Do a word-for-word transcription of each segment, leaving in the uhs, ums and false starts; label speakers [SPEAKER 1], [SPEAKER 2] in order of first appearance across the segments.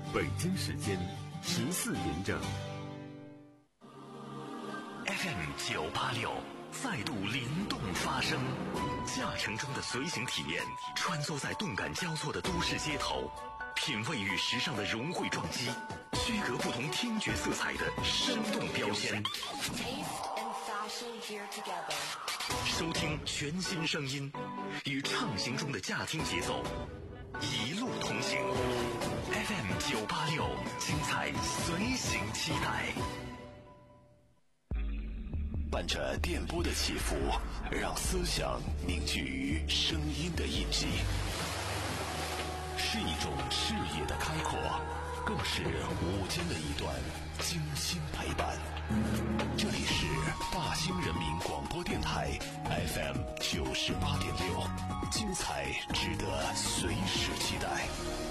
[SPEAKER 1] 北京时间十四点整。
[SPEAKER 2] F M 九八六再度灵动发声，驾乘中的随行体验，穿梭在动感交错的都市街头，品味与时尚的融汇撞击，区隔不同听觉色彩的生动标签。收听全新声音，与畅行中的驾听节奏一路同行。F M 九八六，精彩随行期待。伴着电波的起伏，让思想凝聚于声音的印记，是一种视野的开阔，更是午间的一段精心陪伴。这里是大兴人民广播电台 F M 九十八点六，精彩值得随时期待。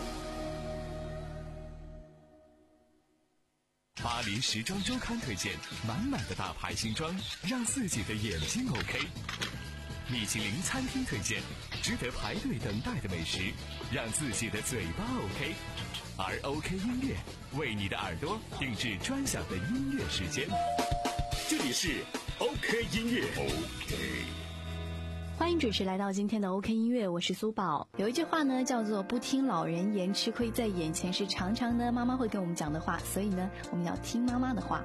[SPEAKER 3] 巴黎时装周刊推荐满满的大牌新装，让自己的眼睛 OK。米其林餐厅推荐值得排队等待的美食，让自己的嘴巴 OK。而 OK 音乐为你的耳朵定制专享的音乐时间。这里是 OK 音乐 OK。
[SPEAKER 4] 欢迎准时来到今天的 OK 音乐，我是苏宝。有一句话呢叫做不听老人言，吃亏在眼前，是常常呢妈妈会跟我们讲的话，所以呢我们要听妈妈的话。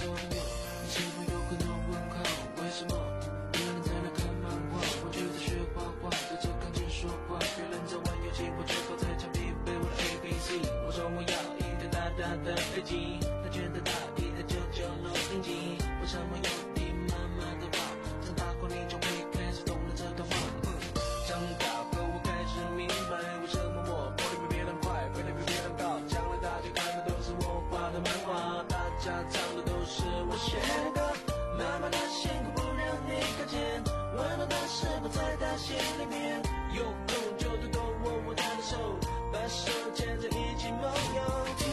[SPEAKER 5] 的飞机，他觉得大地的九九楼顶级，为什么要听妈妈的话？长大后你就会开始懂了这段话。长大后我开始明白，为什么我跑得比别人快，飞得比别人高。将来大家看的都是我画的漫画，大家唱的都是我写的歌。妈妈的辛苦不让你看见，温暖的事不在她心里面。有空就多多握握她的手，把手牵着一起梦游。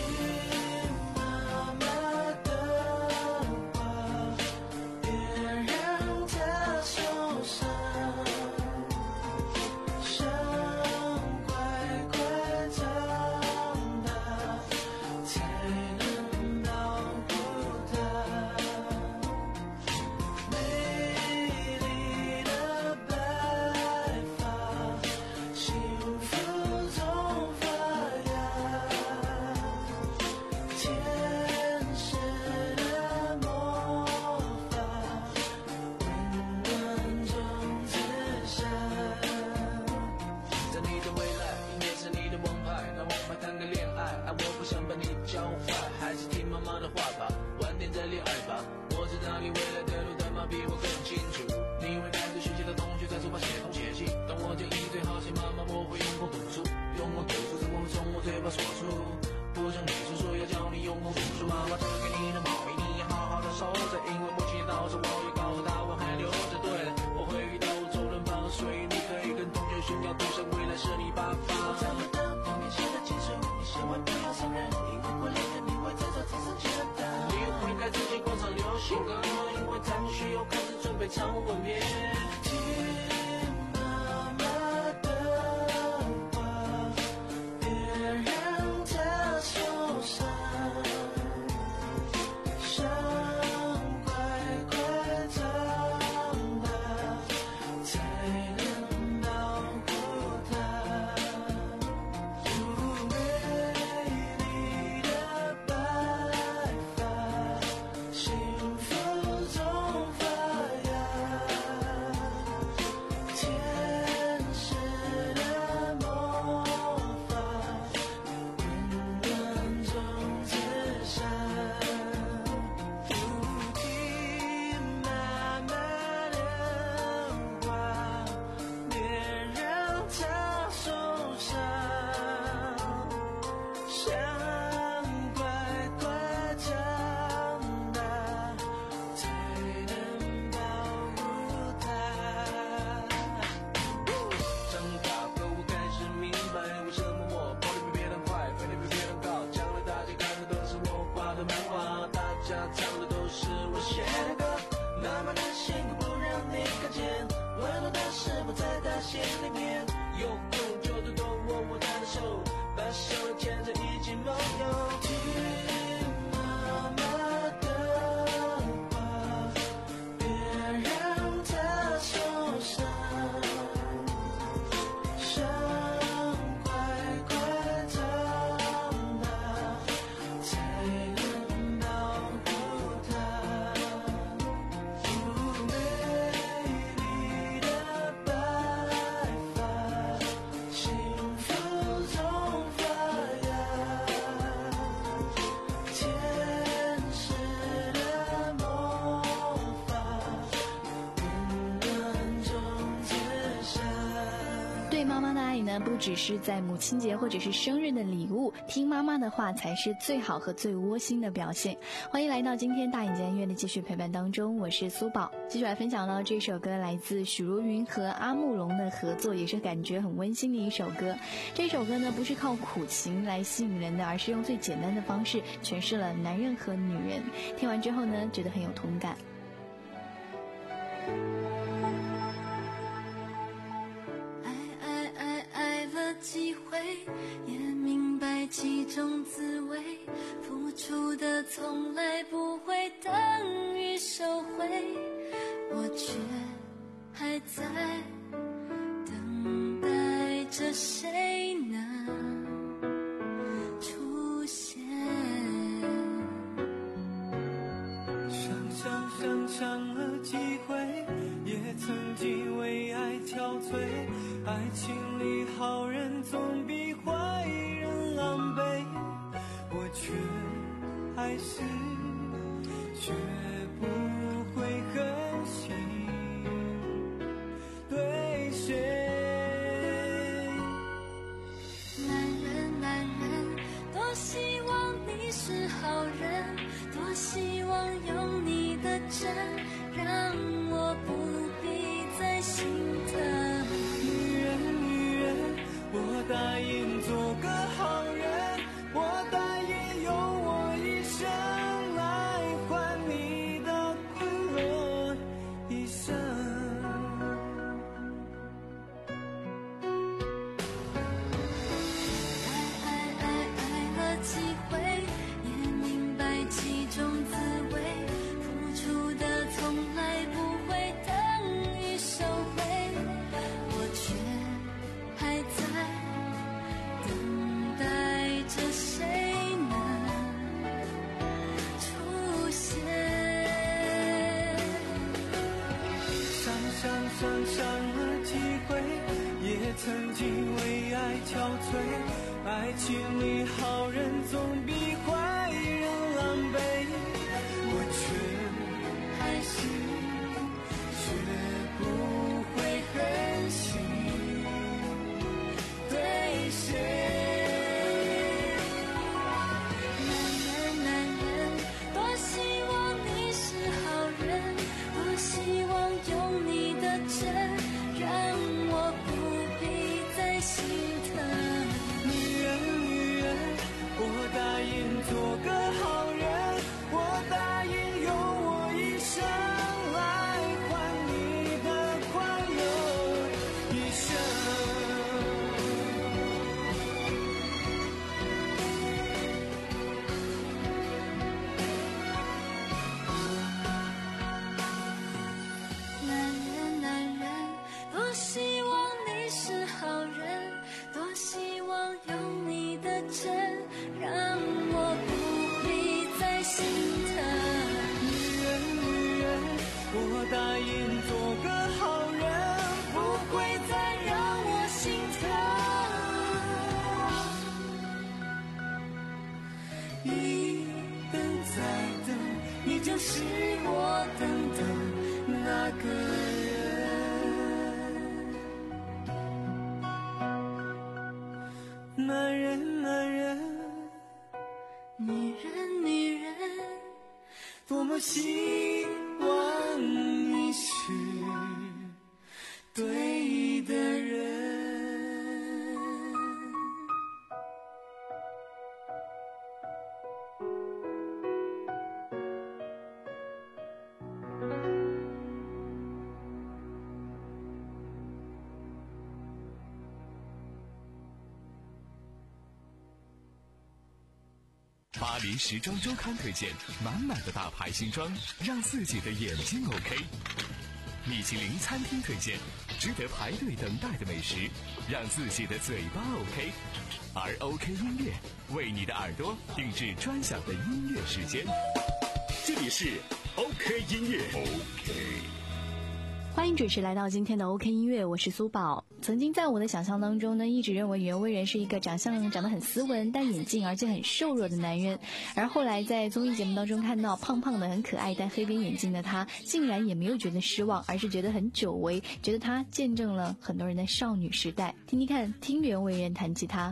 [SPEAKER 5] 唱吻别，听妈妈的话，别让她受伤，想快快长大，才能保护她。美丽的白发，幸福中发心里面有空就多多握握她的手，把手牵着一起梦游。
[SPEAKER 4] 里呢，不只是在母亲节或者是生日的礼物，听妈妈的话才是最好和最窝心的表现。欢迎来到今天大眼睛音乐的继续陪伴当中，我是苏宝，继续来分享到这首歌来自许茹芸和阿慕容的合作，也是感觉很温馨的一首歌。这首歌呢，不是靠苦情来吸引人的，而是用最简单的方式诠释了男人和女人。听完之后呢，觉得很有同感。
[SPEAKER 6] 爱爱爱爱了几回，也明白其中滋味，付出的从来不会等于收回，我却还在等待着谁能出现。
[SPEAKER 5] 想想想想了几回，也曾经为爱憔悴，爱情里好人总比坏人狼狈，我却还是学不会狠心对谁。
[SPEAKER 6] 男人男人，多希望你是好人，多希望有你的真，让我不必再心疼。
[SPEAKER 5] 女人女人，我答应做个好人，我答应用我一生来换你的快乐一生。
[SPEAKER 6] 爱爱爱爱了几回，也明白其中滋味，付出的从来不会等于收回，我却还在等待着谁能出现。
[SPEAKER 5] 想想想想了几回，也曾经为爱憔悴，爱情里好人总比坏人狼狈，我却还是学不会狠心对谁。
[SPEAKER 6] 男人男人，多希望你是好人，多希望有你的真，让我不必再心疼。
[SPEAKER 5] 女人女人，我答应做个好人，我答应用我一生来换你的快乐一生。
[SPEAKER 6] 男人男人，多希望你是好人，多希望有你的真，让我不必再心疼。
[SPEAKER 5] 女人女人，我答应做个好人，不会再让我心疼。一等再等，你就是我等的那个人。男人男人，
[SPEAKER 6] 女人女人，
[SPEAKER 5] 多么希望你是对的人。
[SPEAKER 3] 巴黎时装周刊推荐满满的大牌新装，让自己的眼睛 OK。米其林餐厅推荐值得排队等待的美食，让自己的嘴巴 OK。而 OK 音乐为你的耳朵定制专享的音乐时间。
[SPEAKER 2] 这里是 OK 音乐 OK。
[SPEAKER 4] 欢迎准时来到今天的 OK 音乐，我是苏宝。曾经在我的想象当中呢，一直认为袁惟仁是一个长相长得很斯文、戴眼镜而且很瘦弱的男人，而后来在综艺节目当中看到胖胖的很可爱戴黑边眼镜的他，竟然也没有觉得失望，而是觉得很久违，觉得他见证了很多人的少女时代。听听看，听袁惟仁弹吉他。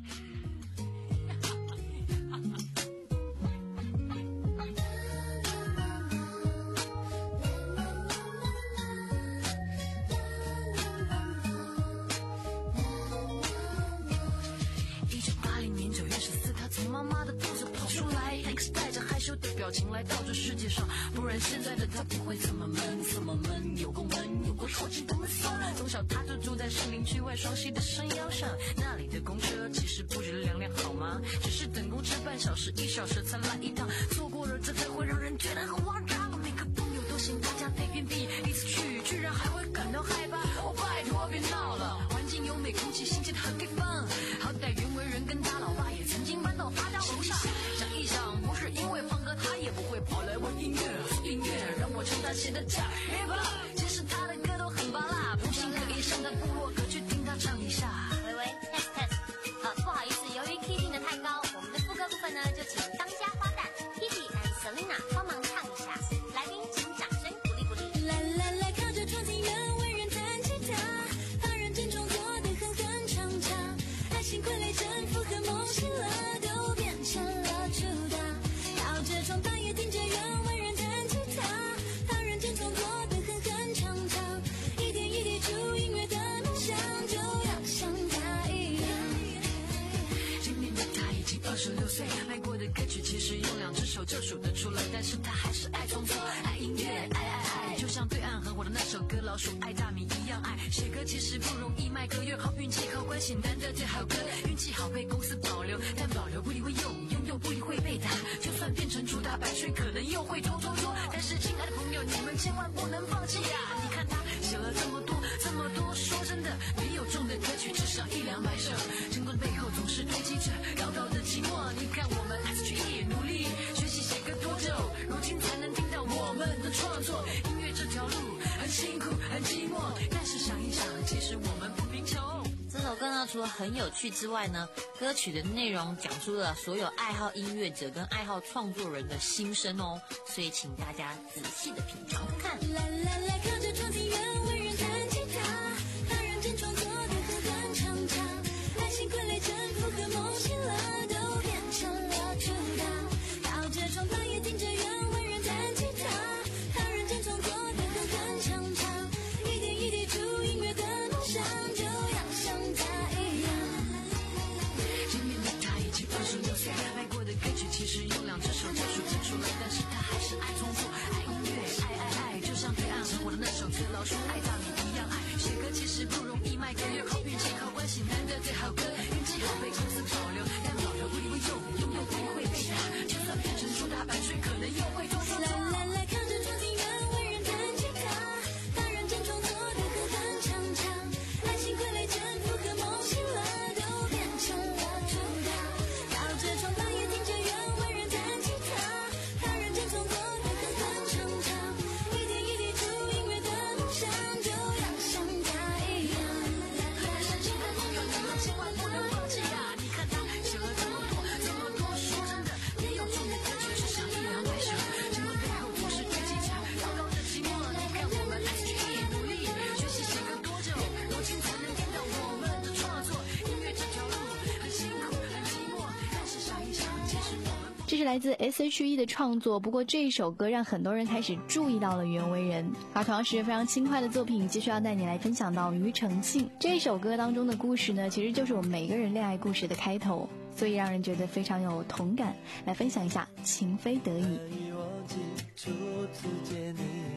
[SPEAKER 7] 表情来到这世界上，不然现在的他不会这么闷，这么闷。有过闷，有过说起多么酸。从小他就住在士林区外双溪的山腰上，那里的公车其实不止两辆，好吗？只是等公车半小时、一小时才来一趟，错过了这才会让人觉得很慌张。每个朋友都嫌他家太偏僻，一次去居然还会感到害怕。哦，拜托别闹了，环境优美，空气新鲜的好地方。好歹袁惟仁跟他老爸也曾经搬到他家楼上。想一想，不是因为胖哥他也不会跑来问音乐，音乐让我唱他写的假 hip hop， 其实他的歌都很拔辣，不信可以上他部落格去听他唱一下。
[SPEAKER 8] 喂喂 test test， 好，不好意思，由于 key 定的太高，我们的副歌部分呢就请当家花旦 Kitty and Selina 帮忙唱一下，来宾请掌声鼓励鼓励。
[SPEAKER 6] 啦啦啦，靠着窗前袁惟仁弹吉他，他认真创作的哼哼唱唱，爱情傀儡征服和梦醒了都变成了主打，靠着窗大也听着袁惟仁弹吉他，他认真创作的哼哼唱唱，一点一滴出音乐的梦想就要像他一样。
[SPEAKER 7] 今年的他已经二十六岁，卖过的歌曲其实有两只手就数得出来，但是他还是爱创作，爱音乐，爱爱爱，就像对岸很火的那首歌《老鼠爱大米》一样爱。写歌其实不容易，卖歌越好运气靠关系，难得最好歌，运气好被公司保留，但保留不一定会用，拥有不一定会被打，就算变成主打版税，可能又会拖拖拖。但是亲爱的朋友，你们千万不能放弃呀！你看他写了这么多这么多，说真的，没有中的歌曲至少一两百首，成功背后总是堆积着高高的寂寞。你看我们 S G E 努力学习写歌多久，如今才能听到我们的创作。音乐这条路很辛苦很寂寞，但是想一想，其实我们不贫穷。
[SPEAKER 9] 这首歌呢，除了很有趣之外呢，歌曲的内容讲出了所有爱好音乐者跟爱好创作人的心声哦，所以请大家仔细的品尝看。
[SPEAKER 6] 啦啦啦，靠着窗前袁惟仁弹吉他，他认真创作的哼哼唱唱，爱情傀儡征服和梦醒了都变成了主打，靠着窗大也听着袁惟仁弹吉他，他认真创作的哼哼唱唱，一点一滴出音乐的梦想就要像他一样。
[SPEAKER 7] 今年的他已经二十六岁，卖过的歌曲其实有两只手就数得出来，但是他还是爱创作，爱音乐，爱爱爱，就像对岸很火的那首歌《老鼠爱大米》一样爱。写歌其实不容易，卖歌越好运气靠关系，难得最好歌，运气好被公司保留，但保留不一定会用，拥有不一定会被打，就算变成主打版税，可能又会拖拖拖。
[SPEAKER 6] 啦啦啦，靠着窗前袁惟仁弹吉他，他认真创作的哼哼唱唱，爱情傀儡征服和梦醒了都变成了主打，靠着窗大也听着袁惟仁弹吉他，他认真创作的哼哼唱唱，一点一滴出音乐的梦想就要像他一样。
[SPEAKER 7] 但是亲爱的朋友，你们千万不能放弃呀！你看他写了这么多这么多，说真的，没有中的歌曲至少一两百首，成功背后总是堆积着高高的寂寞。你看我们 S G E 努力学习写歌多久，如今才能听到我们的创作。音乐这条路很辛苦很寂寞，但是想一想，其实我们
[SPEAKER 4] 这是来自 S H E 的创作，不过这一首歌让很多人开始注意到了袁惟仁。而同样是非常轻快的作品，继续要带你来分享到庾澄庆。这一首歌当中的故事呢，其实就是我们每个人恋爱故事的开头，所以让人觉得非常有同感。来分享一下《情非得已》。
[SPEAKER 5] 难以忘记初次见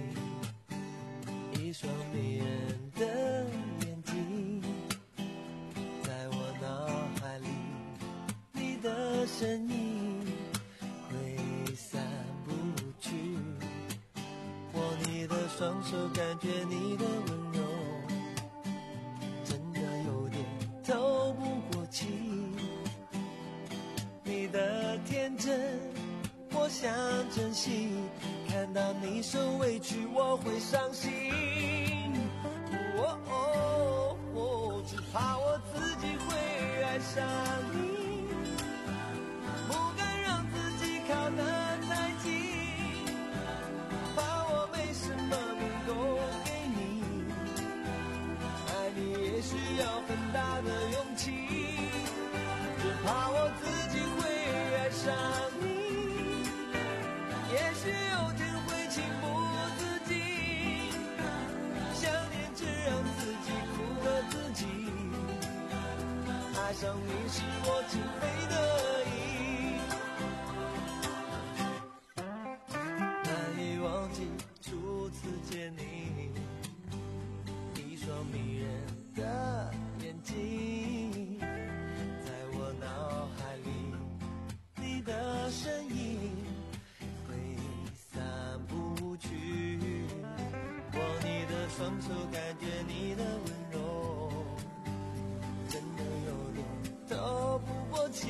[SPEAKER 5] 你，一双迷人的眼睛，在我脑海里，你的身影挥散不去。握你的双手，感觉你的温柔，真的有点透不过气。你的天真，我想珍惜，看看到你受委屈我会伤心，哦哦哦，只怕我自己会爱上你，不敢让自己靠得太近，怕我没什么能够给你，爱你也需要很大的勇气，只怕我自己会爱上你，也许有天会情不自禁，想念只让自己苦了自己，爱上你是我情非得已，难以忘记初次见你，一双迷人的眼睛，在我脑海里你的身影双手感觉你的温柔，真的有点透不过气，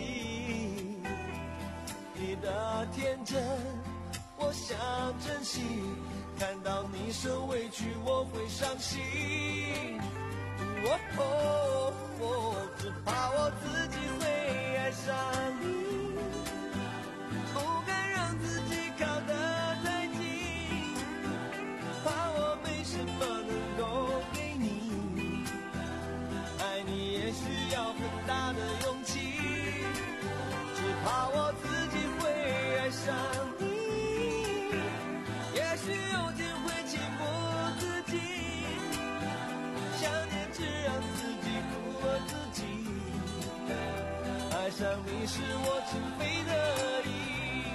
[SPEAKER 5] 你的天真我想珍惜，看到你受委屈我会伤心，哦哦哦，只怕我自己会爱上你，不敢让自己靠得太近，怕我没什么需要很大的勇气，只怕我自己会爱上你，也许有天会情不自禁，想念只让自己苦了自己，爱上你是我情非得已。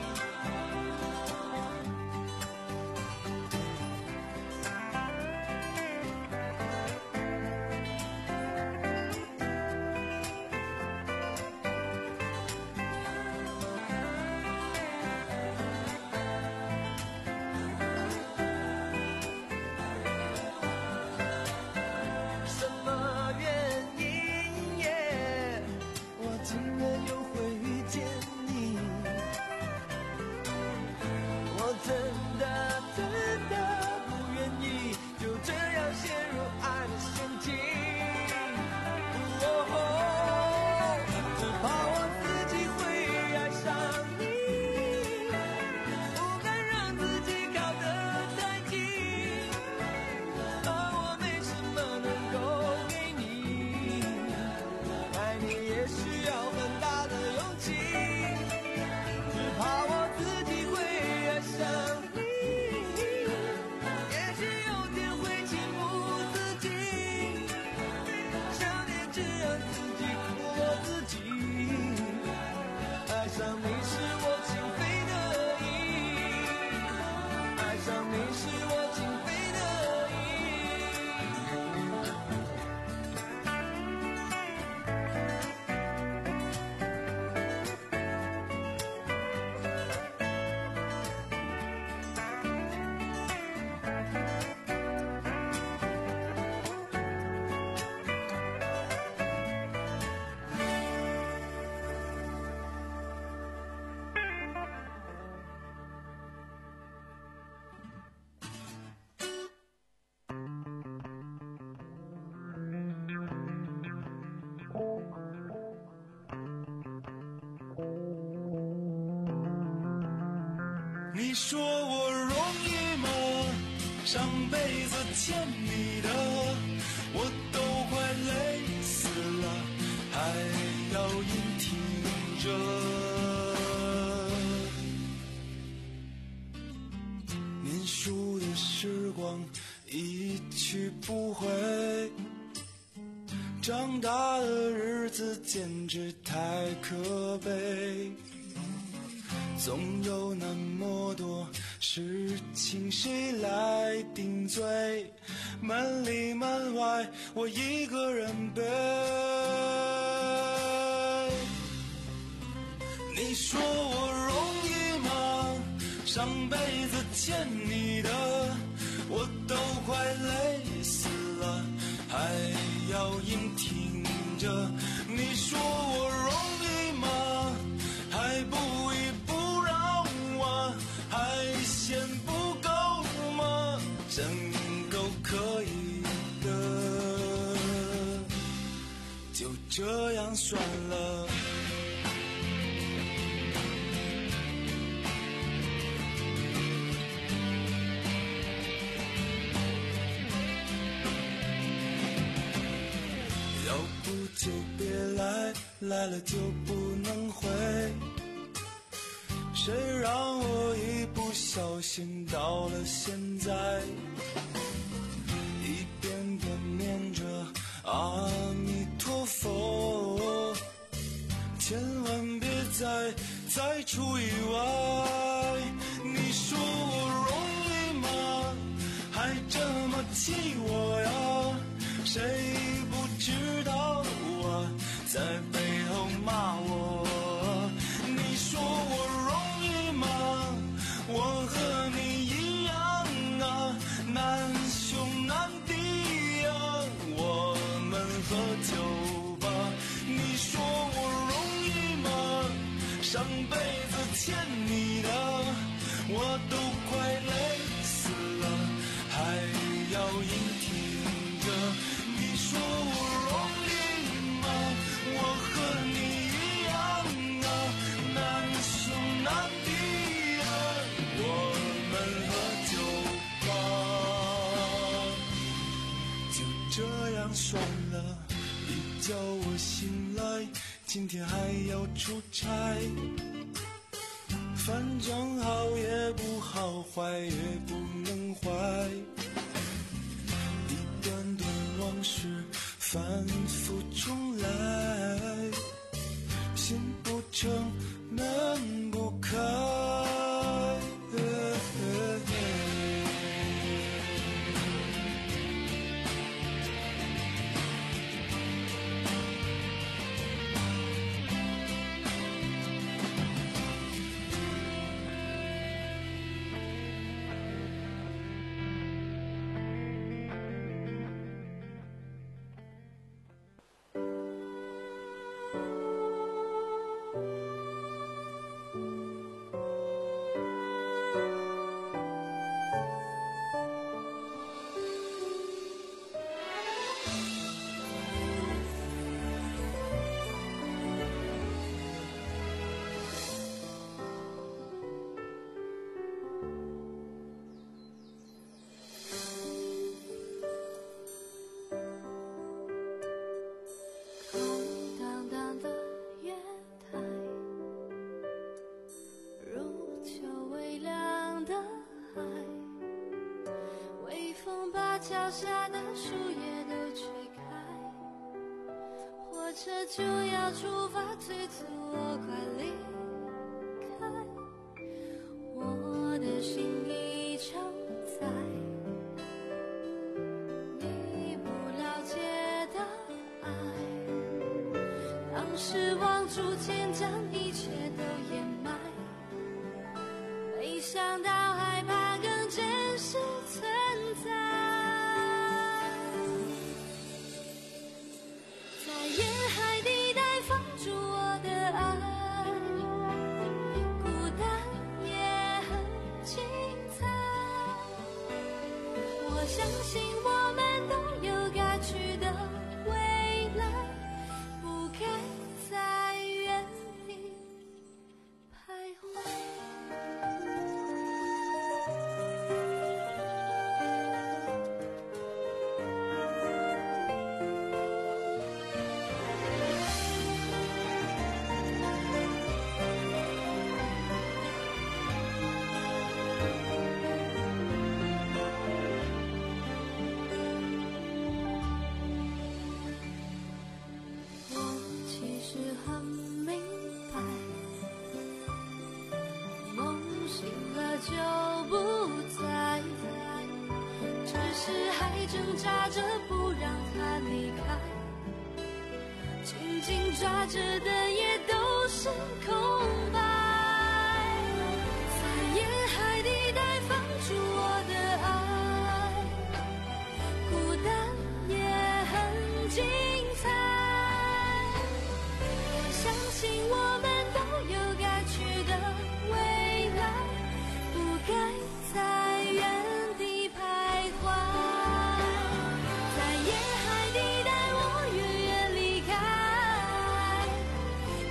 [SPEAKER 10] 你说我容易吗？上辈子欠你的，我都快累死了，还要硬挺着。念书的时光一去不回，长大的日子简直太可悲。总有那么多事情谁来顶罪，门里门外我一个人背。你说我容易吗？上辈子欠你的，我都快累死了，还要硬挺着。你说我容易吗？还不一不让我，还嫌不就别来，来了就不能回。谁让我一不小心到了现在，一遍遍念着阿弥陀佛，千万别再再出意外。你说我容易吗？还这么气我呀？谁不知道啊，在背后骂我。你说我容易吗？我和你一样啊，难兄难弟啊，我们喝酒吧。你说我容易吗？上辈子欠你的我都快累死了，还要硬挺着。你说我容易吗？我和你一样啊，难兄难弟啊，我们喝酒吧。就这样算了，一觉我醒来，今天还要出差。反正好也不好，坏也不能坏，一段段往事反复重来，心不诚门不开。
[SPEAKER 6] 脚下的树叶都吹开，火车就要出发，催促我快离开。我的心已承载你不了解的爱，当失望逐渐将一切都掩埋，没想到害怕更真实存在。相信我们都有该去的未来，不该在原地徘徊。就不在，只是还挣扎着不让它离开，紧紧抓着的也都是空白，在沿海地带放逐我的爱，孤单也很精彩。我相信我们都有该去的未来，不该在原地徘徊，在沿海地带我远远离开，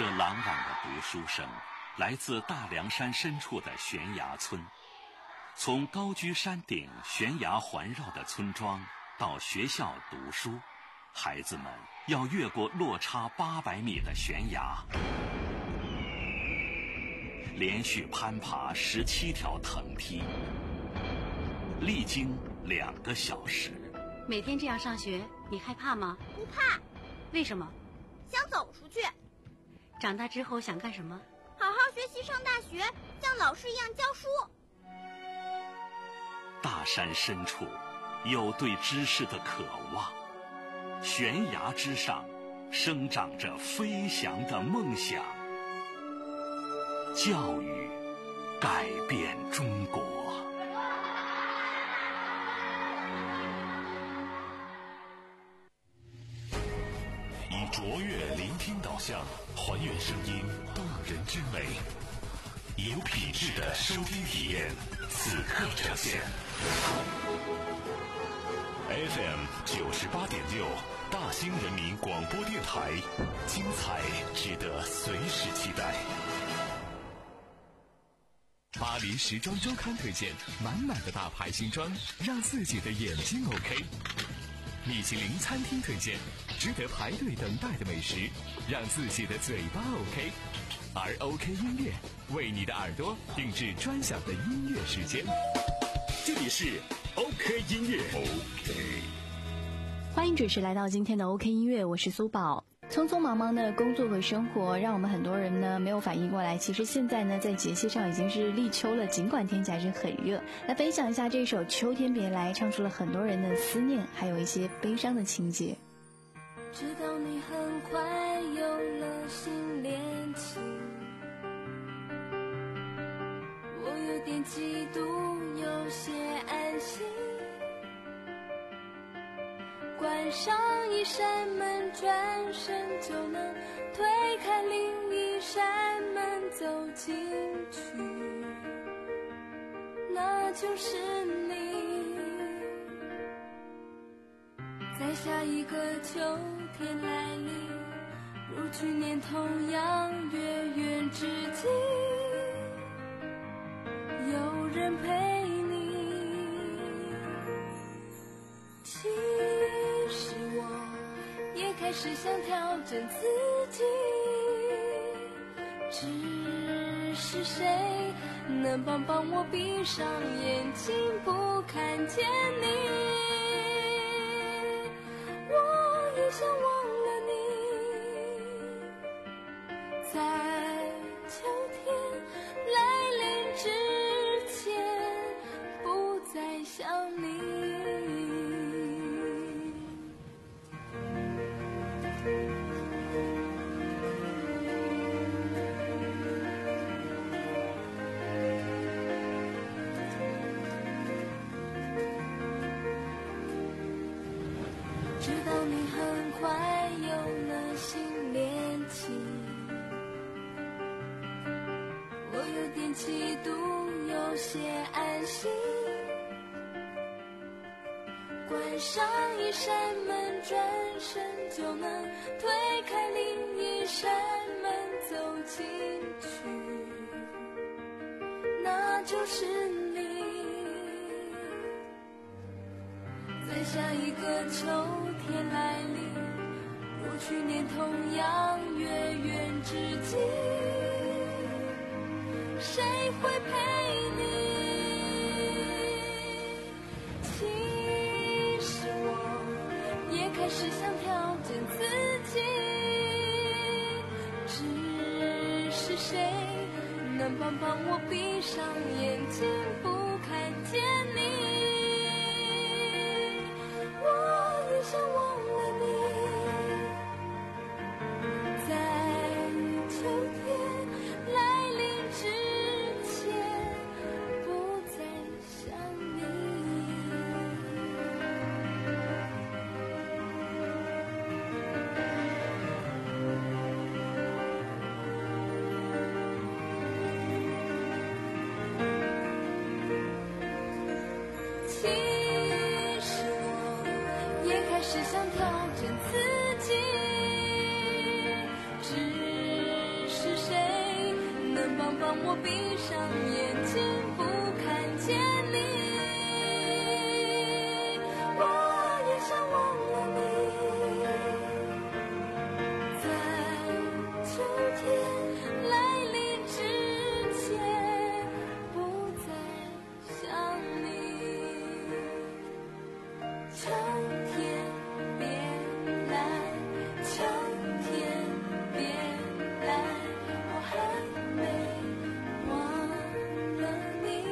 [SPEAKER 1] 这朗朗的读书声来自大凉山深处的悬崖村。从高居山顶悬崖环绕的村庄到学校读书，孩子们要越过落差八百米的悬崖，连续攀爬十七条藤梯，历经两个小时。
[SPEAKER 11] 每天这样上学，你害怕吗？
[SPEAKER 8] 不怕。
[SPEAKER 11] 为什么？
[SPEAKER 8] 想走出去。
[SPEAKER 11] 长大之后想干什么？
[SPEAKER 8] 好好学习，上大学，像老师一样教书。
[SPEAKER 1] 大山深处有对知识的渴望，悬崖之上生长着飞翔的梦想。教育改变中国。
[SPEAKER 2] 以卓越聆听导向，还原声音动人之美，有品质的收听体验，此刻呈现。F M 九十八点六，大兴人民广播电台，精彩值得随时期待。
[SPEAKER 3] 巴黎时装周刊推荐满满的大牌新装，让自己的眼睛 OK。米其林餐厅推荐值得排队等待的美食，让自己的嘴巴 OK。而 OK 音乐为你的耳朵定制专享的音乐时间。这里是 OK 音乐 OK。
[SPEAKER 4] 欢迎准时来到今天的 OK 音乐，我是苏宝。匆匆忙忙的工作和生活让我们很多人呢没有反应过来，其实现在呢在节气上已经是立秋了，尽管天气还是很热。来分享一下这首《秋天别来》，唱出了很多人的思念，还有一些悲伤的情节。
[SPEAKER 6] 知道你很快有了新恋情，我有点嫉妒，有些安心。关上一扇门，转身就能推开另一扇门，走进去，那就是你。在下一个秋天来临，如去年同样月圆之际，有人陪你。其实我也开始想调整自己，只是谁能帮帮我闭上眼睛不看见你。我也想忘了你，在秋天来临之前不再想你。知道你很快有了新恋情，我有点嫉妒，有些安心。关上一扇门，转身就能推开另一扇门，走进去，那就是你。在下一个秋天来临，如去年同样月圆之际，谁会陪你？其实我也开始想调整自己，只是谁能帮帮我闭上眼睛不看见你。我也想忘了你，在秋天来临之前不再想你。其实我也开始想调整自己，只让我闭上眼睛不看见你。我也想忘了你，在秋天来临之前不再想你。秋天别来，秋天别来，我还没忘了你。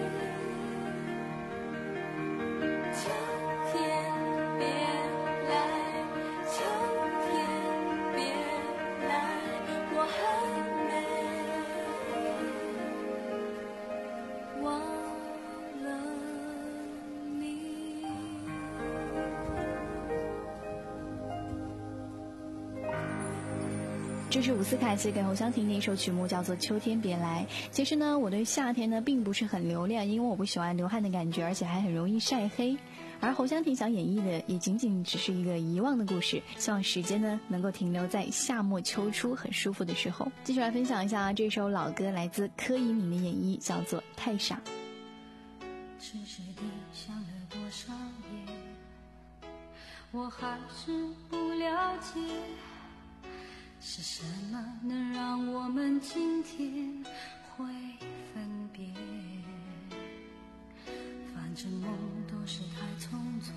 [SPEAKER 6] 秋天别来，秋天别来，我还没忘了你。
[SPEAKER 4] 这是伍思凯写给侯湘婷的一首曲目，叫做《秋天别来》。其实呢，我对夏天呢并不是很留恋，因为我不喜欢流汗的感觉，而且还很容易晒黑。而侯湘婷想演绎的也仅仅只是一个遗忘的故事，希望时间呢能够停留在夏末秋初很舒服的时候。继续来分享一下这首老歌，来自柯以敏的演绎，叫做《太傻》。
[SPEAKER 6] 痴痴地想了多少夜，我还是不了解，是什么能让我们今天会分别？反正梦都是太匆匆，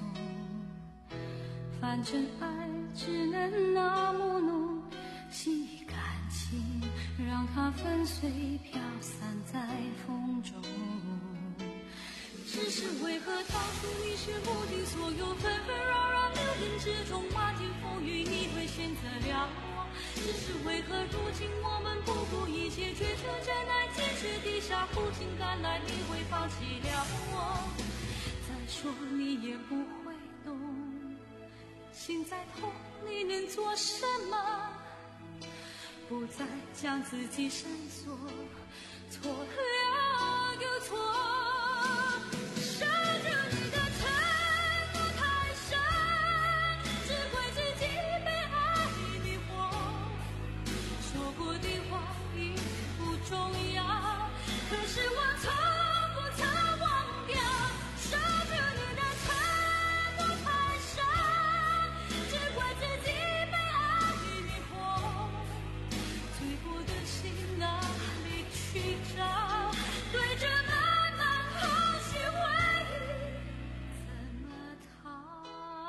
[SPEAKER 6] 反正爱只能那么浓，细雨感情让它粉碎飘散在风中。只是为何当初你是目的，所有纷纷扰扰流言之中，漫天风雨你会选择了我？只是为何如今我们不顾一切，追求真爱，坚持地下苦尽甘来，你会放弃了我？再说你也不会懂，心再痛你能做什么？不再将自己深锁，错了又错。守着你的承诺太深，只怪自己被爱迷惑，说过的话已不重要，可是我从不曾忘掉。守着你的承诺太深，只怪自己被爱迷惑，醉过的心哪里去找？对着漫漫空虚回忆怎么逃？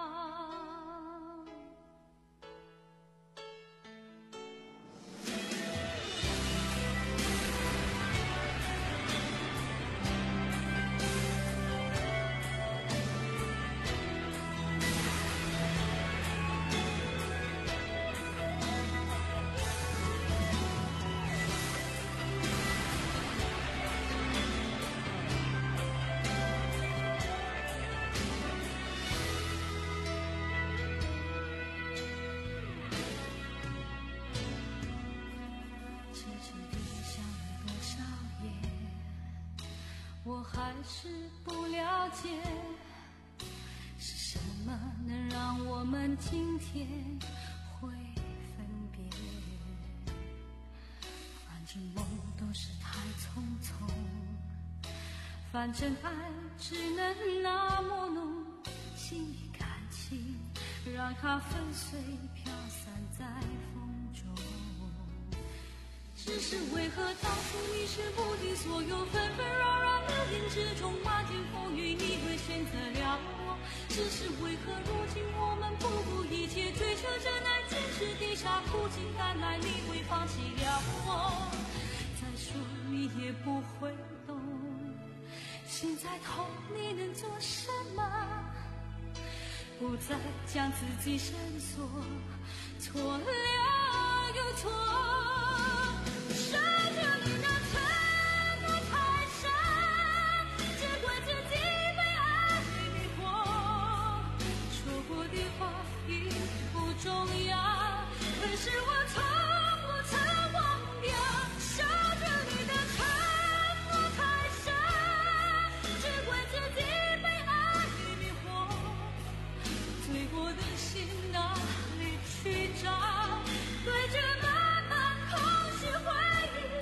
[SPEAKER 6] 痴痴地想了多少夜，我还是不了解，是什么能让我们今天会分别？反正梦都是太匆匆，反正爱只能那么浓，细雨感情让它粉碎飘散在风中。只是为何当初你是目的，所有纷纷扰扰流言之中，漫天风雨你会选择了我？只是为何如今我们不顾一切，追求真爱，坚持地下苦尽甘来，你会放弃了我？再说你也不会懂，心再痛你能做什么？不再将自己深锁，错了又错。守着你的承诺太深，只怪自己被爱迷惑，说过的话已不重要，可是我从不曾忘掉。守着你的承诺太深，只怪自己被爱迷惑，醉过的心哪里去找？对着漫漫空虚回忆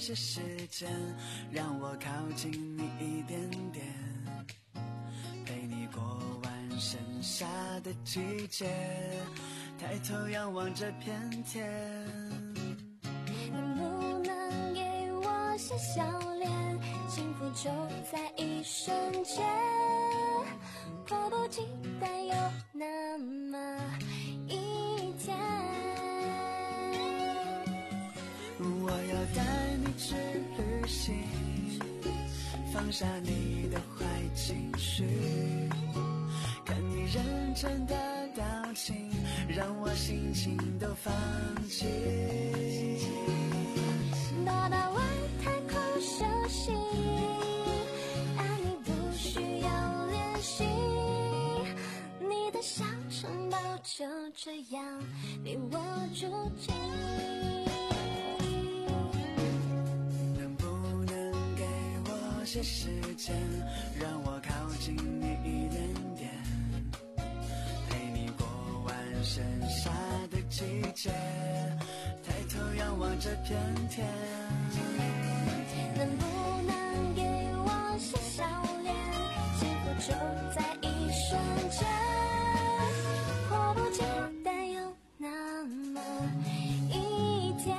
[SPEAKER 10] 些时间，让我靠近你一点点，陪你过完剩下的季节，抬头仰望这片天。
[SPEAKER 6] 能不能给我些笑脸，幸福就在一瞬间，迫不及待有那么一天。
[SPEAKER 10] 我要带你去旅行，放下你的坏情绪，看你认真的表情，让我心情都放弃。
[SPEAKER 6] 到到外太空休息，爱你不需要练习，你的小城堡就这样被我住进。
[SPEAKER 10] 能不能给我些时间，让我靠近你一点点，陪你过完剩下的季节，抬头仰望这片天。
[SPEAKER 6] 能不能给我些笑脸，幸福就在一瞬间，迫不及待有那么一天。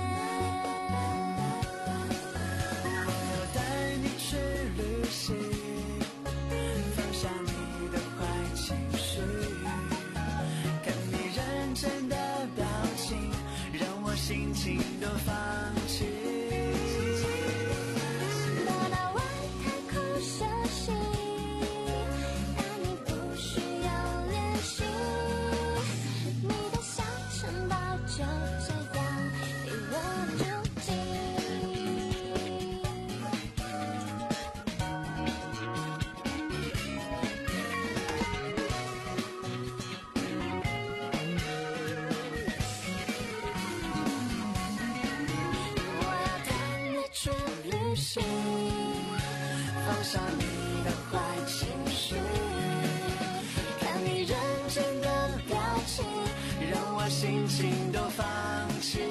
[SPEAKER 10] 我要带你去旅行，放下你的坏情绪，看你认真的表情，让我心情都放弃。
[SPEAKER 6] 到到外太空休息，爱你不需要练习，你的小城堡就这样被我住进。我要带你去旅行，
[SPEAKER 10] 放下你的坏情绪，看你认真的表情，让我心情都放弃。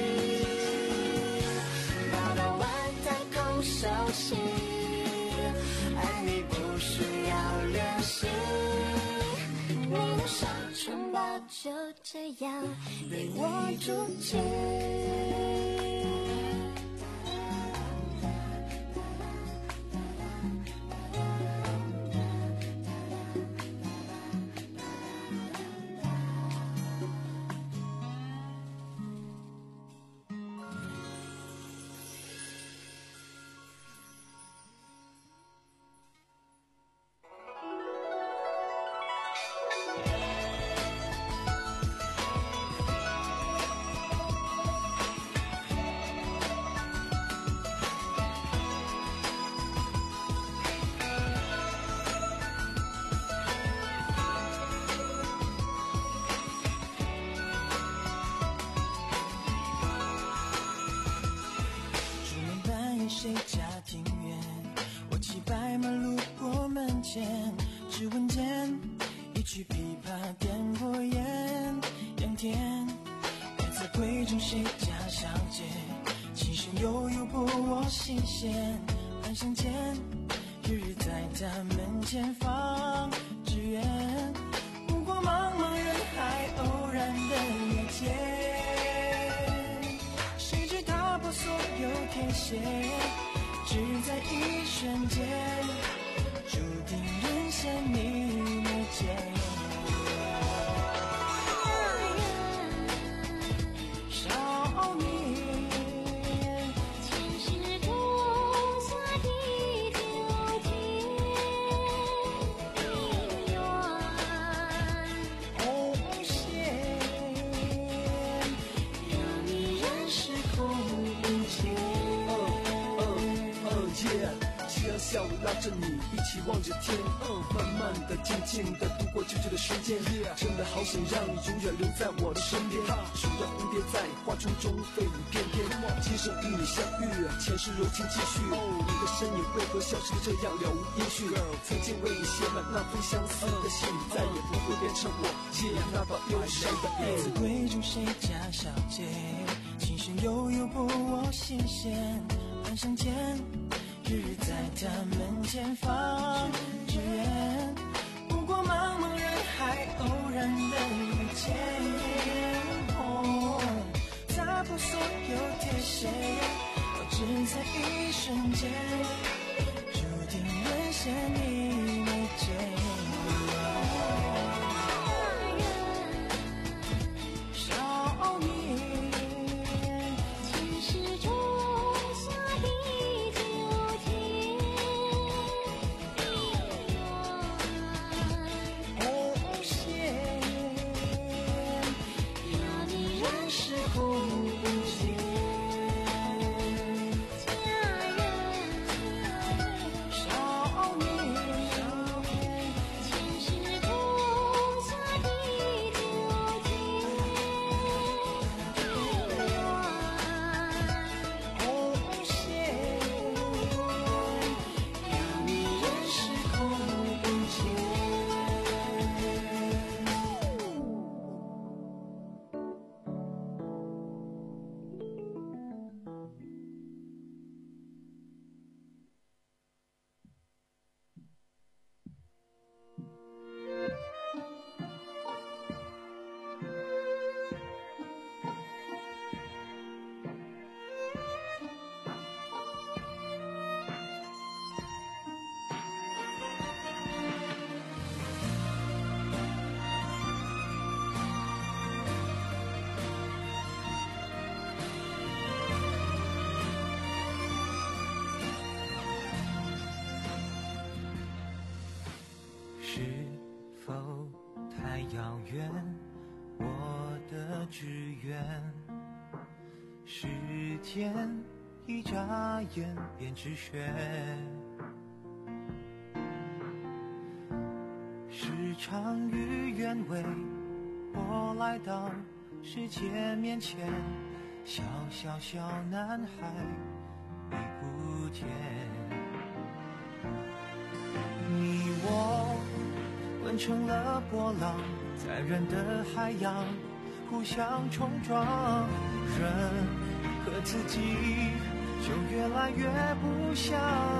[SPEAKER 10] 到到外太空休息，爱你不需要练习，
[SPEAKER 6] 你的小城堡就这样被我住进。
[SPEAKER 10] 谁家庭院，我骑白马路过门前，指纹间一曲琵琶点过眼，盐田来自贵州谁家小姐，轻声悠悠拨我心弦，半生间日日在他门前放纸鸢，目光茫茫人海偶然的遇见，谁知踏破所有天线，只在一瞬间，注定人生你没见。少年，
[SPEAKER 6] 前世种下的秋天，姻缘
[SPEAKER 10] 红线，
[SPEAKER 6] 让你认识空间。
[SPEAKER 12] 夕阳下午拉着你一起望着天，嗯，慢慢的、静静的度过久久的时间，真的好想让你永远留在我的身边，数着蝴蝶在花丛中飞舞翩翩，今生与你相遇，前世柔情继续，你的身影为何消失的这样了无音讯？曾经为你写满那封相似的信，再也不会变成我记那把忧伤的
[SPEAKER 10] 来自贵州谁家小姐， 琴声悠悠不我视线，半生间，日日在他门前放纸鸢，不过茫茫人海偶然的遇见，哦，踏破所有铁鞋，都只在一瞬间，注定沦陷你眉间。
[SPEAKER 13] 是否太遥远？我的志愿，时间一眨眼便止血，时常与愿违，我来到世界面前，小小小男孩已不见，你我混成了波浪，在人的海洋互相冲撞，人和自己就越来越不像。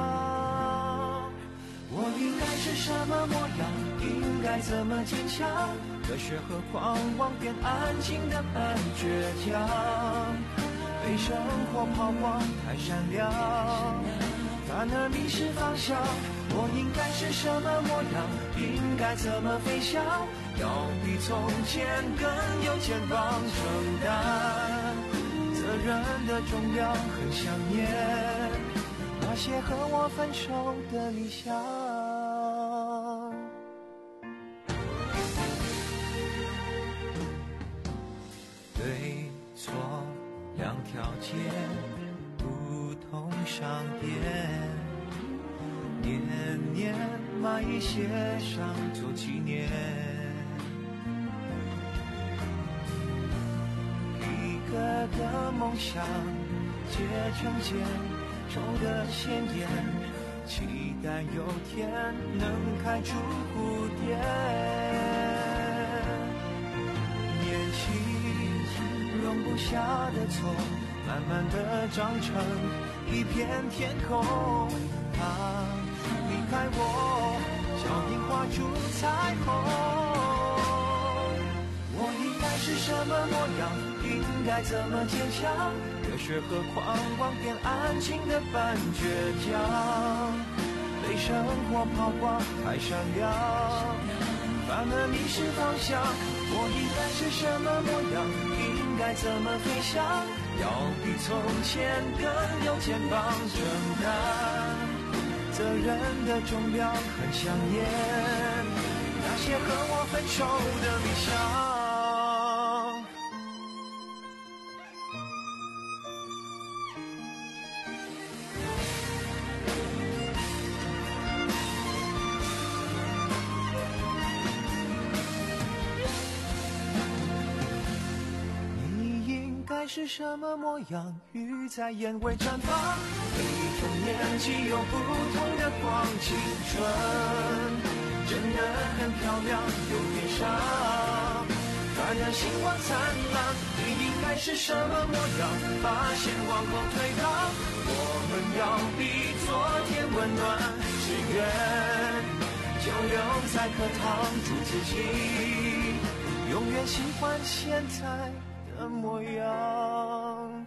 [SPEAKER 13] 我应该是什么模样？应该怎么坚强？热血和狂妄变安静的半倔强，被生活抛光太闪亮，反而迷失方向。我应该是什么模样？应该怎么飞翔？要比从前更有肩膀承担，责任的重量很想念那些和我分手的理想。对错两条街，不同商店，年年买一些上做纪念，一个个梦想结成茧，抽得鲜艳，期待有天能开出蝴蝶。年轻容不下的错，慢慢的长成一片天空，它离开我，脚印画出彩虹。我应该是什么模样？应该怎么坚强？热血和狂妄变安静的半倔强，被生活抛光太闪亮，反而迷失方向。我应该是什么模样？应该怎么飞翔？要比从前更有肩膀承担，责任的重量很想念那些和我分手的理想。是什么模样？鱼在眼尾绽放，每一种年纪有不同的光，青春真的很漂亮，有点伤。在感染心花灿烂。你应该是什么模样？把线往后推让，我们要比昨天温暖。只愿就留在课堂，祝自己永远喜欢现在的模样。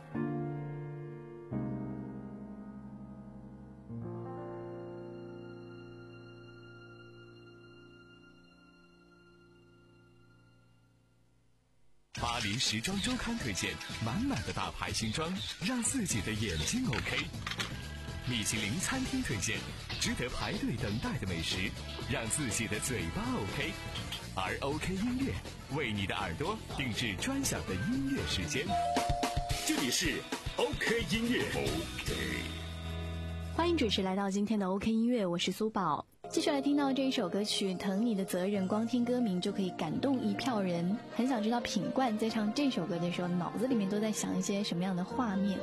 [SPEAKER 3] 巴黎时装周刊推荐满满的大牌新装，让自己的眼睛 OK。米其林餐厅推荐值得排队等待的美食，让自己的嘴巴 OK。而 OK 音乐为你的耳朵定制专享的音乐时间。
[SPEAKER 2] 这里是 OK 音乐 OK。
[SPEAKER 4] 欢迎准时来到今天的 OK 音乐，我是苏宝。继续来听到这一首歌曲《疼你的责任》，光听歌名就可以感动一票人。很想知道品冠在唱这首歌的时候，脑子里面都在想一些什么样的画面。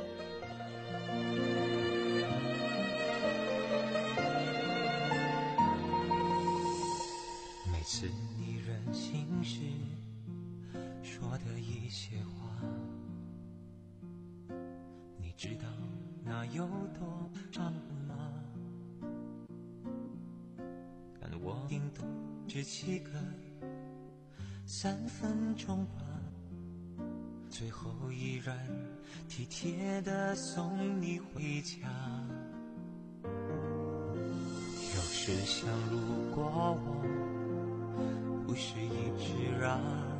[SPEAKER 13] 每次你任性时说的一些话，你知道那有多伤吗？但我顶多只七个三分钟吧，最后依然体贴地送你回家。有时想如果我不是一直让，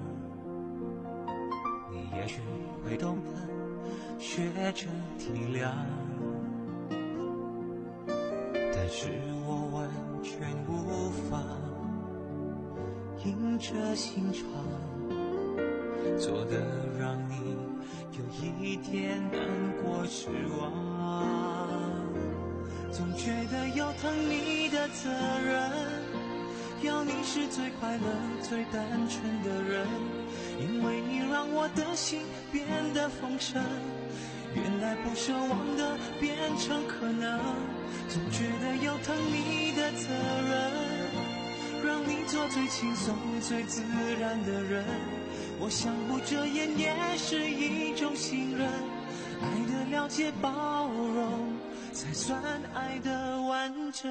[SPEAKER 13] 你也许会懂得学着体谅，但是我完全无法硬着心肠做得让你有一点难过失望。总觉得要疼你的责任，要你是最快乐最单纯的人，因为你让我的心变得丰盛，原来不奢望的变成可能。总觉得要疼你的责任，让你做最轻松最自然的人，我相互遮掩也是一种信任，爱的了解包容才算爱的完整。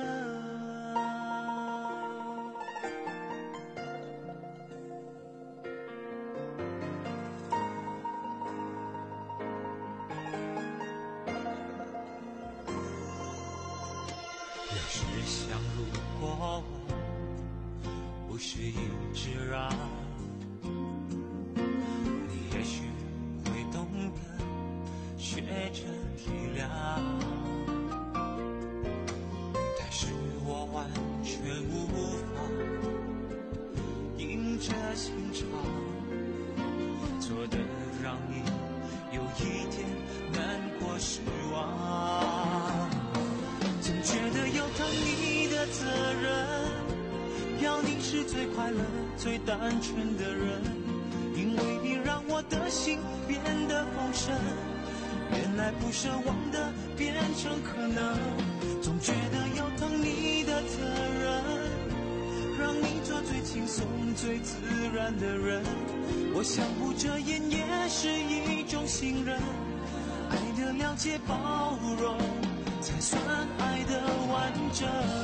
[SPEAKER 13] 是想如果我不是一直让，你也许会懂得学着体谅，但是我完全无法硬着心肠做得让你有一点难过失望。总觉得要疼你的责任，要你是最快乐最单纯的人，因为你让我的心变得丰盛，原来不奢望的变成可能。总觉得要疼你的责任，让你做最轻松最自然的人，我相互遮掩也是一种信任，爱的了解包容才算爱的完整。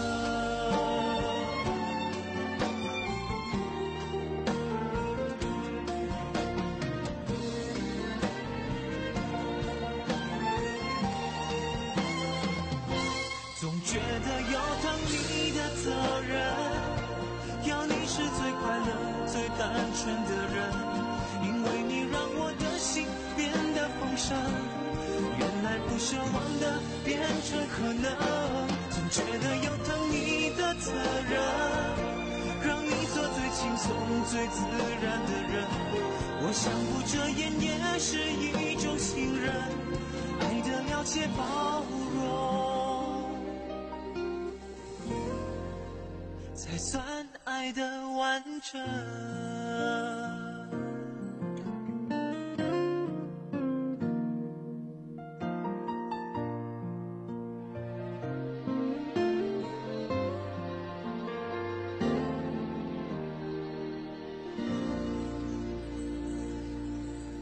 [SPEAKER 13] 总觉得要疼你的责任，要你是最快乐最单纯的人，因为你让我的心变得丰盛，原来不奢望的变成可能。总觉得要疼你的责任，让你做最轻松最自然的人，我相互遮掩也是一种信任，爱的了解包容才算爱的完整。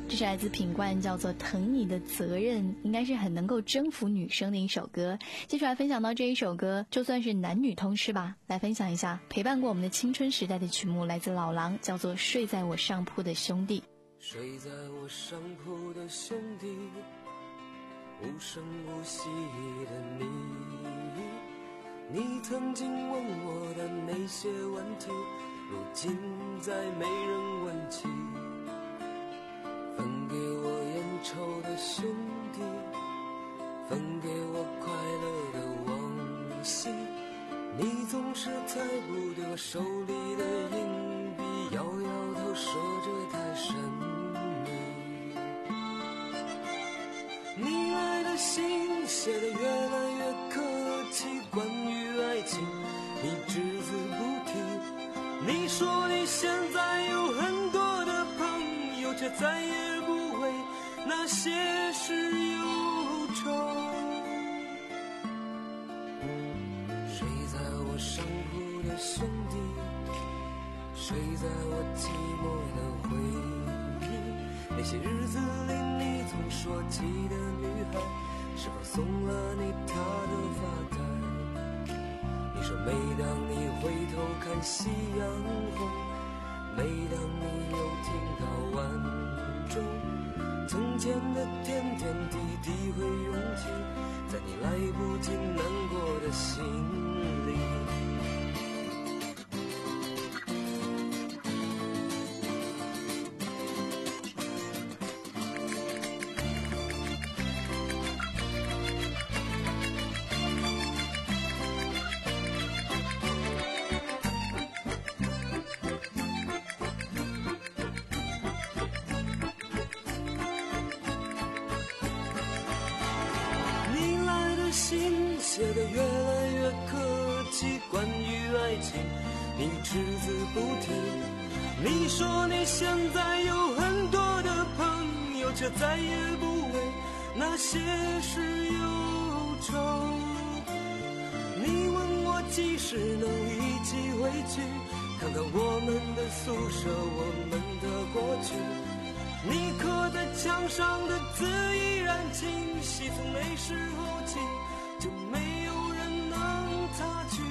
[SPEAKER 4] 这是来自品冠，叫做《疼你的责任》，应该是很能够征服女生的一首歌。接下来分享到这一首歌，就算是男女通吃吧，来分享一下陪伴过我们的青春时代的曲目，来自老狼，叫做《睡在我上铺的兄弟》。
[SPEAKER 12] 睡在我上铺的兄弟，无声无息的你，你曾经问我的那些问题，如今再没人问起。分给我烟抽的兄弟，分给我快乐的往昔，你总是猜不对我手里的硬币，摇摇头说这太神秘。你来的信写得越来越客气，关于爱情你只字不提。你说你现在有很多的朋友，却再也不为那些事忧愁。睡在我上铺的兄弟，睡在我寂寞的回忆，那些日子里你总说起的女孩，是否送了你她的发带？你说每当你回头看夕阳红，每当你又听到晚钟，从前的点点滴滴会涌起在你来不及难过的心里。信写得越来越客气，关于爱情你只字不提。你说你现在有很多的朋友，却再也不为那些事忧愁。你问我几时能一起回去，看看我们的宿舍，我们的过去。你刻在墙上的字依然清晰，从那时候起就没有人能擦去。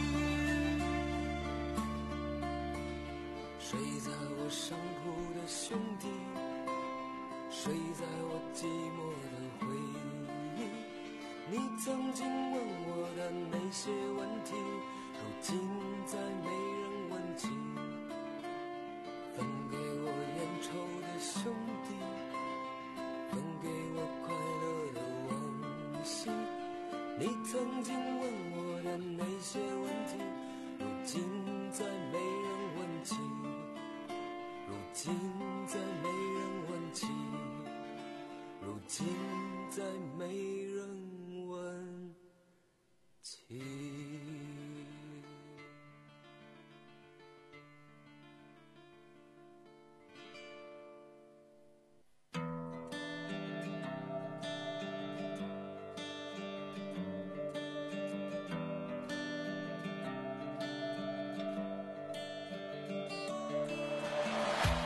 [SPEAKER 12] 睡在我上铺的兄弟，睡在我寂寞的回忆，你曾经问我的那些问题，如今再没人问起。分给我烟抽的兄弟，分给我快乐的往昔，你曾经问我的那些问题，如今再没人问起，如今再没人问起，如今再没人问起。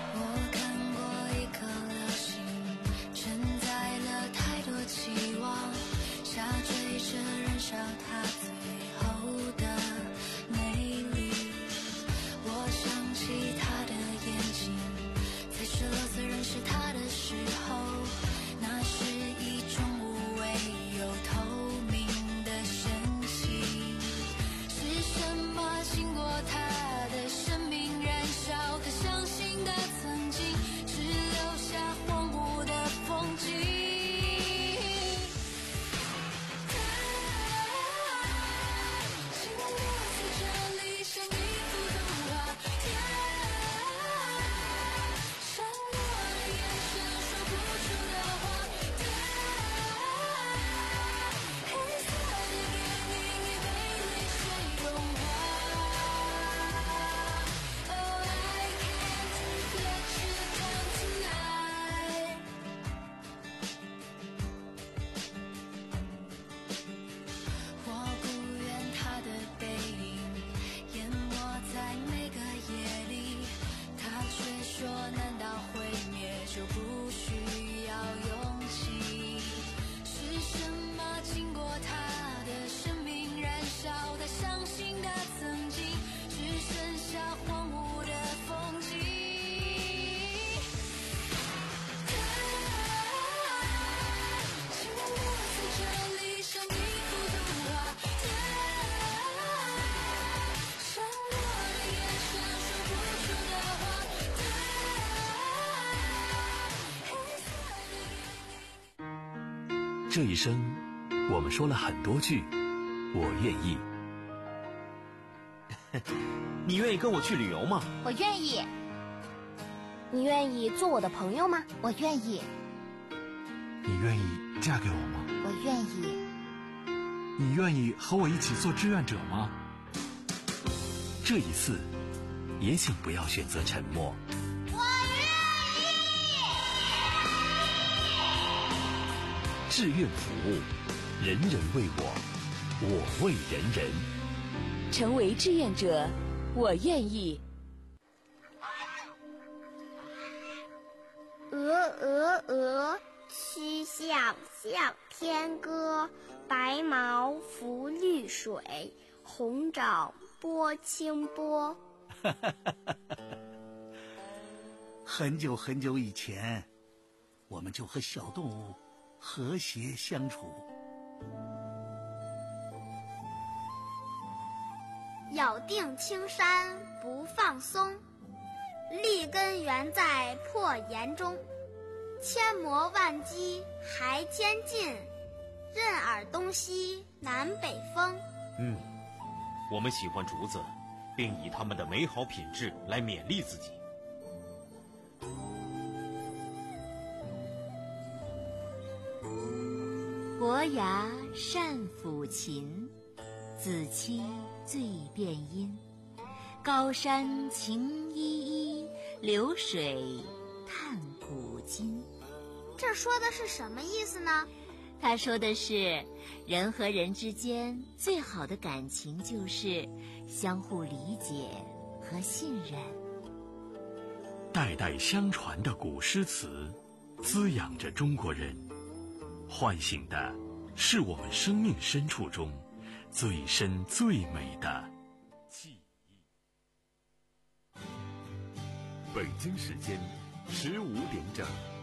[SPEAKER 6] 我看过一颗流星，承载了太多期望。
[SPEAKER 2] 这一生，我们说了很多句我愿意。
[SPEAKER 14] 你愿意跟我去旅游吗？
[SPEAKER 8] 我愿意。你愿意做我的朋友吗？我愿意。
[SPEAKER 15] 你愿意嫁给我吗？
[SPEAKER 8] 我愿意。
[SPEAKER 15] 你愿意和我一起做志愿者吗？
[SPEAKER 2] 这一次，也请不要选择沉默。
[SPEAKER 8] 我愿意。
[SPEAKER 2] 志愿服务，人人为我，我为人人。
[SPEAKER 16] 成为志愿者，我愿意。
[SPEAKER 17] 鹅鹅鹅，曲项向天歌。白毛浮绿水，红掌拨清波。
[SPEAKER 18] 很久很久以前，我们就和小动物和谐相处。
[SPEAKER 17] 咬定青山不放松，立根原在破岩中。千磨万击还坚劲，任尔东西南北风。
[SPEAKER 14] 嗯，我们喜欢竹子，并以它们的美好品质来勉励自己。
[SPEAKER 9] 伯牙善抚琴，子期最辨音。高山晴依依，流水叹古今。
[SPEAKER 17] 这说的是什么意思呢？
[SPEAKER 9] 他说的是，人和人之间最好的感情就是相互理解和信任。
[SPEAKER 1] 代代相传的古诗词，滋养着中国人，唤醒的是我们生命深处中最深最美的记忆。
[SPEAKER 2] 北京时间十五点整。